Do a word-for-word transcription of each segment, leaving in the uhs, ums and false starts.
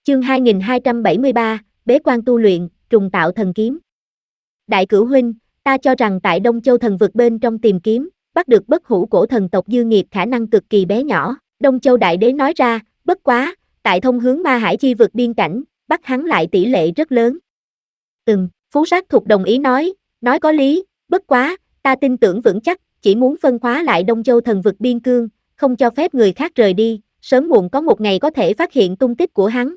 Chương hai nghìn hai trăm bảy mươi ba, Bế quan tu luyện, trùng tạo thần kiếm. Đại cửu huynh, ta cho rằng tại Đông Châu thần vực bên trong tìm kiếm, bắt được bất hủ cổ thần tộc dư nghiệt khả năng cực kỳ bé nhỏ. Đông Châu đại đế nói ra, bất quá, tại thông hướng ma hải chi vực biên cảnh, bắt hắn lại tỷ lệ rất lớn. Ừm, Phú Sát Thục đồng ý nói, nói có lý, bất quá, ta tin tưởng vững chắc, chỉ muốn phân khóa lại Đông Châu thần vực biên cương, không cho phép người khác rời đi, sớm muộn có một ngày có thể phát hiện tung tích của hắn.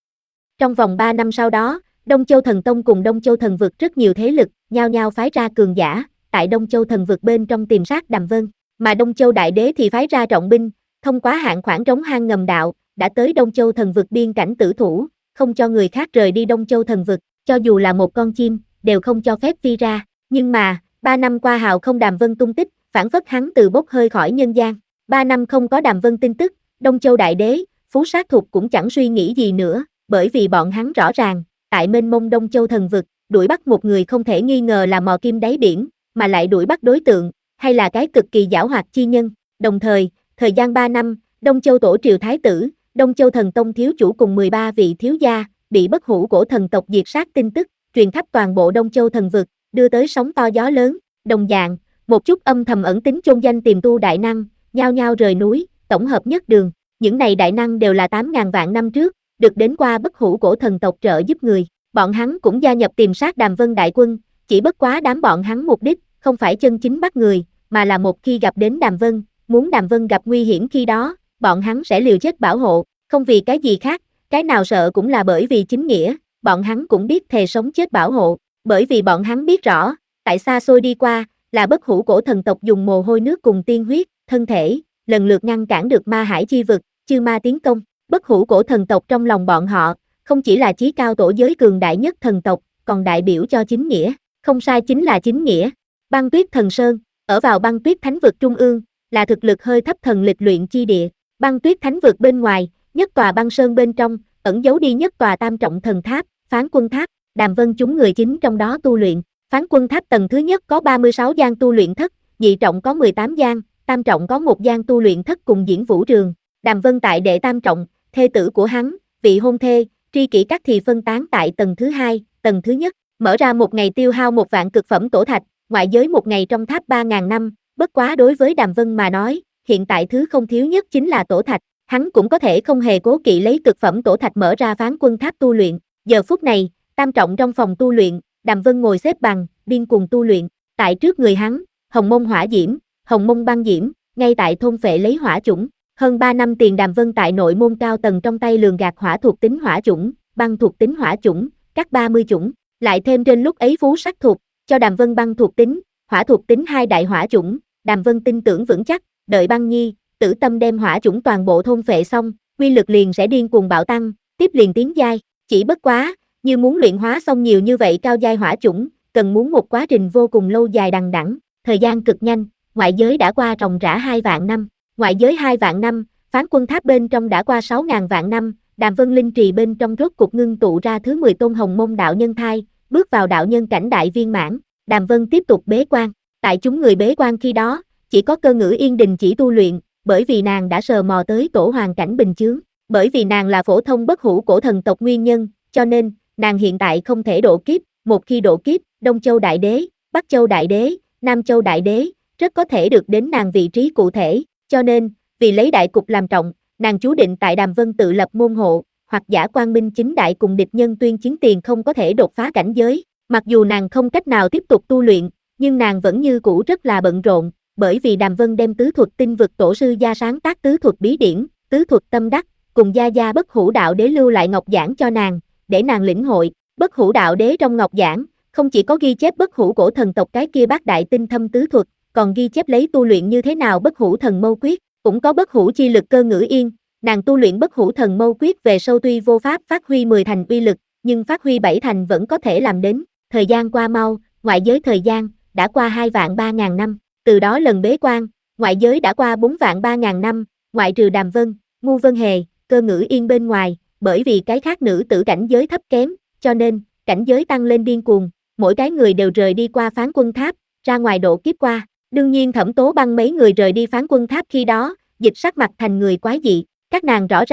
Trong vòng ba năm sau đó, Đông Châu Thần Tông cùng Đông Châu Thần Vực rất nhiều thế lực, nhao nhao phái ra cường giả, tại Đông Châu Thần Vực bên trong tìm sát Đàm Vân, mà Đông Châu Đại Đế thì phái ra trọng binh, thông qua hạn khoảng trống hang ngầm đạo, đã tới Đông Châu Thần Vực biên cảnh tử thủ, không cho người khác rời đi Đông Châu Thần Vực, cho dù là một con chim, đều không cho phép phi ra, nhưng mà, ba năm qua hào không Đàm Vân tung tích, phản phất hắn từ bốc hơi khỏi nhân gian, ba năm không có Đàm Vân tin tức, Đông Châu Đại Đế, Phú Sát Thục cũng chẳng suy nghĩ gì nữa. Bởi vì bọn hắn rõ ràng, tại mênh mông Đông Châu thần vực, đuổi bắt một người không thể nghi ngờ là mò kim đáy biển, mà lại đuổi bắt đối tượng, hay là cái cực kỳ giảo hoạt chi nhân. Đồng thời, thời gian ba năm, Đông Châu Tổ Triều Thái Tử, Đông Châu Thần Tông thiếu chủ cùng mười ba vị thiếu gia, bị bất hủ cổ thần tộc diệt sát tin tức, truyền khắp toàn bộ Đông Châu thần vực, đưa tới sóng to gió lớn. Đồng dạng, một chút âm thầm ẩn tính chôn danh tiềm tu đại năng, nhao nhao rời núi, tổng hợp nhất đường. Những này đại năng đều là tám ngàn vạn năm trước, được đến qua bất hủ cổ thần tộc trợ giúp người, bọn hắn cũng gia nhập tìm sát Đàm Vân đại quân, chỉ bất quá đám bọn hắn mục đích, không phải chân chính bắt người, mà là một khi gặp đến Đàm Vân, muốn Đàm Vân gặp nguy hiểm khi đó, bọn hắn sẽ liều chết bảo hộ, không vì cái gì khác, cái nào sợ cũng là bởi vì chính nghĩa, bọn hắn cũng biết thề sống chết bảo hộ, bởi vì bọn hắn biết rõ, tại xa xôi đi qua, là bất hủ cổ thần tộc dùng mồ hôi nước cùng tiên huyết, thân thể, lần lượt ngăn cản được ma hải chi vực, chư ma tiến công. Bất hủ cổ thần tộc trong lòng bọn họ, không chỉ là chí cao tổ giới cường đại nhất thần tộc, còn đại biểu cho chính nghĩa, không sai chính là chính nghĩa. Băng Tuyết Thần Sơn, ở vào Băng Tuyết Thánh vực trung ương, là thực lực hơi thấp thần lịch luyện chi địa. Băng Tuyết Thánh vực bên ngoài, nhất tòa băng sơn bên trong, ẩn giấu đi nhất tòa tam trọng thần tháp, Phán Quân Tháp, Đàm Vân chúng người chính trong đó tu luyện. Phán Quân Tháp tầng thứ nhất có ba mươi sáu gian tu luyện thất, nhị trọng có mười tám gian, tam trọng có một gian tu luyện thất cùng diễn vũ trường. Đàm Vân tại đệ tam trọng, thê tử của hắn, vị hôn thê, tri kỷ các thì phân tán tại tầng thứ hai, tầng thứ nhất, mở ra một ngày tiêu hao một vạn cực phẩm tổ thạch, ngoại giới một ngày trong tháp ba ngàn năm, bất quá đối với Đàm Vân mà nói, hiện tại thứ không thiếu nhất chính là tổ thạch, hắn cũng có thể không hề cố kỵ lấy cực phẩm tổ thạch mở ra Phán Quân Tháp tu luyện. Giờ phút này, tam trọng trong phòng tu luyện, Đàm Vân ngồi xếp bằng, điên cuồng tu luyện, tại trước người hắn, hồng mông hỏa diễm, hồng mông băng diễm, ngay tại thôn phệ lấy hỏa chủng. Hơn ba năm tiền Đàm Vân tại nội môn cao tầng trong tay lường gạt hỏa thuộc tính hỏa chủng, băng thuộc tính hỏa chủng, các ba mươi chủng, lại thêm trên lúc ấy Phú Sát Thục, cho Đàm Vân băng thuộc tính, hỏa thuộc tính hai đại hỏa chủng, Đàm Vân tin tưởng vững chắc, đợi Băng Nhi, Tử Tâm đem hỏa chủng toàn bộ thôn phệ xong, quy lực liền sẽ điên cuồng bạo tăng, tiếp liền tiến giai, chỉ bất quá, như muốn luyện hóa xong nhiều như vậy cao giai hỏa chủng, cần muốn một quá trình vô cùng lâu dài đằng đẵng, thời gian cực nhanh, ngoại giới đã qua ròng rã hai vạn năm. Ngoại giới hai vạn năm, Phán Quân Tháp bên trong đã qua sáu ngàn vạn năm, Đàm Vân Linh Trì bên trong rốt cục ngưng tụ ra thứ mười tôn hồng mông đạo nhân thai, bước vào đạo nhân cảnh đại viên mãn, Đàm Vân tiếp tục bế quan, tại chúng người bế quan khi đó, chỉ có Cơ Ngữ Yên đình chỉ tu luyện, bởi vì nàng đã sờ mò tới tổ hoàng cảnh bình chướng, bởi vì nàng là phổ thông bất hủ cổ thần tộc nguyên nhân, cho nên, nàng hiện tại không thể độ kiếp, một khi độ kiếp, Đông Châu Đại Đế, Bắc Châu Đại Đế, Nam Châu Đại Đế, rất có thể được đến nàng vị trí cụ thể. Cho nên, vì lấy đại cục làm trọng, nàng chú định tại Đàm Vân tự lập môn hộ, hoặc giả quang minh chính đại cùng địch nhân tuyên chiến tiền không có thể đột phá cảnh giới. Mặc dù nàng không cách nào tiếp tục tu luyện, nhưng nàng vẫn như cũ rất là bận rộn, bởi vì Đàm Vân đem tứ thuật tinh vực tổ sư gia sáng tác tứ thuật bí điển, tứ thuật tâm đắc, cùng gia gia bất hủ đạo đế lưu lại ngọc giảng cho nàng, để nàng lĩnh hội. Bất hủ đạo đế trong ngọc giảng, không chỉ có ghi chép bất hủ cổ thần tộc cái kia bát đại tinh thâm tứ thuật, còn ghi chép lấy tu luyện như thế nào bất hủ thần mâu quyết, cũng có bất hủ chi lực Cơ Ngữ Yên, nàng tu luyện bất hủ thần mâu quyết về sau tuy vô pháp phát huy mười thành uy lực, nhưng phát huy bảy thành vẫn có thể làm đến. Thời gian qua mau, ngoại giới thời gian, đã qua hai vạn ba ngàn năm, từ đó lần bế quan, ngoại giới đã qua bốn vạn ba ngàn năm, ngoại trừ Đàm Vân, Ngu Vân Hề, Cơ Ngữ Yên bên ngoài, bởi vì cái khác nữ tử cảnh giới thấp kém, cho nên, cảnh giới tăng lên điên cuồng, mỗi cái người đều rời đi qua Phán Quân Tháp, ra ngoài độ kiếp qua. Đương nhiên Thẩm Tố Băng mấy người rời đi Phán Quân Tháp khi đó, dịch sắc mặt thành người quái dị, các nàng rõ ràng,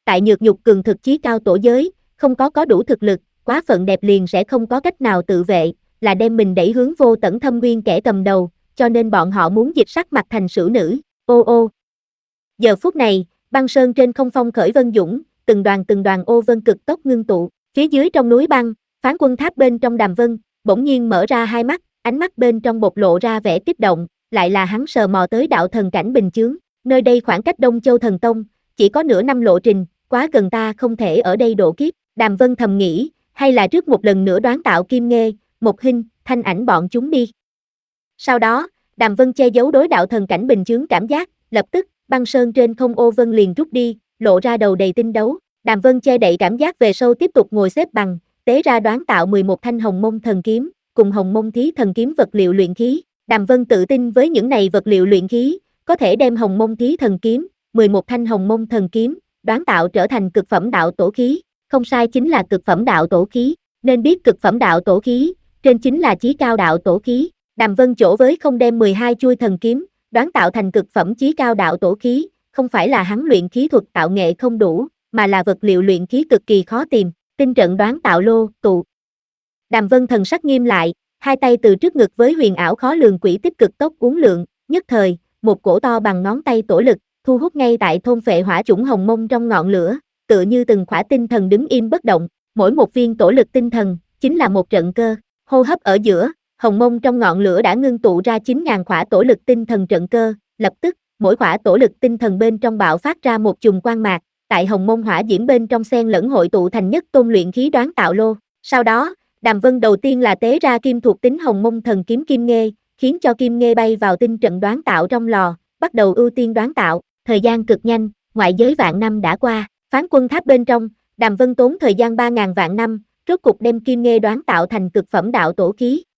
tại nhược nhục cường thực chí cao tổ giới, không có có đủ thực lực, quá phận đẹp liền sẽ không có cách nào tự vệ, là đem mình đẩy hướng vô tận thâm nguyên kẻ cầm đầu, cho nên bọn họ muốn dịch sắc mặt thành sửu nữ, ô ô. Giờ phút này, băng sơn trên không phong khởi vân dũng, từng đoàn từng đoàn ô vân cực tốc ngưng tụ, phía dưới trong núi băng, phán quân tháp bên trong đàm vân, bỗng nhiên mở ra hai mắt, ánh mắt bên trong bộc lộ ra vẻ kích động, lại là hắn sờ mò tới đạo thần cảnh bình chướng, nơi đây khoảng cách Đông Châu Thần Tông, chỉ có nửa năm lộ trình, quá gần ta không thể ở đây độ kiếp, đàm vân thầm nghĩ, hay là trước một lần nữa đoán tạo Kim Nghê, Một Hinh, Thanh Ảnh bọn chúng đi. Sau đó, đàm vân che giấu đối đạo thần cảnh bình chướng cảm giác, lập tức, băng sơn trên không ô vân liền rút đi, lộ ra đầu đầy tinh đấu, đàm vân che đậy cảm giác về sau tiếp tục ngồi xếp bằng, tế ra đoán tạo mười một thanh hồng mông thần kiếm, cùng hồng mông thí thần kiếm vật liệu luyện khí, đàm vân tự tin với những này vật liệu luyện khí, có thể đem hồng mông thí thần kiếm, mười một thanh hồng mông thần kiếm, đoán tạo trở thành cực phẩm đạo tổ khí, không sai chính là cực phẩm đạo tổ khí, nên biết cực phẩm đạo tổ khí, trên chính là chí cao đạo tổ khí, đàm vân chỗ với không đem mười hai chuôi thần kiếm, đoán tạo thành cực phẩm chí cao đạo tổ khí, không phải là hắn luyện khí thuật tạo nghệ không đủ, mà là vật liệu luyện khí cực kỳ khó tìm, tinh trận đoán tạo lô, tụ. Đàm vân thần sắc nghiêm lại, hai tay từ trước ngực với huyền ảo khó lường quỷ tích cực tốc uốn lượn, nhất thời, một cổ to bằng ngón tay tổ lực, thu hút ngay tại thôn phệ hỏa chủng hồng mông trong ngọn lửa, tựa như từng khỏa tinh thần đứng im bất động, mỗi một viên tổ lực tinh thần, chính là một trận cơ, hô hấp ở giữa, hồng mông trong ngọn lửa đã ngưng tụ ra chín ngàn khỏa tổ lực tinh thần trận cơ, lập tức, mỗi khỏa tổ lực tinh thần bên trong bạo phát ra một chùm quang mạc, tại hồng mông hỏa diễm bên trong xen lẫn hội tụ thành nhất tôn luyện khí đoán tạo lô, sau đó, đàm vân đầu tiên là tế ra kim thuộc tính hồng mông thần kiếm Kim Nghê, khiến cho Kim Nghê bay vào tinh trận đoán tạo trong lò, bắt đầu ưu tiên đoán tạo, thời gian cực nhanh, ngoại giới vạn năm đã qua, phán quân tháp bên trong, đàm vân tốn thời gian ba ngàn vạn năm, rốt cục đem Kim Nghê đoán tạo thành cực phẩm đạo tổ khí,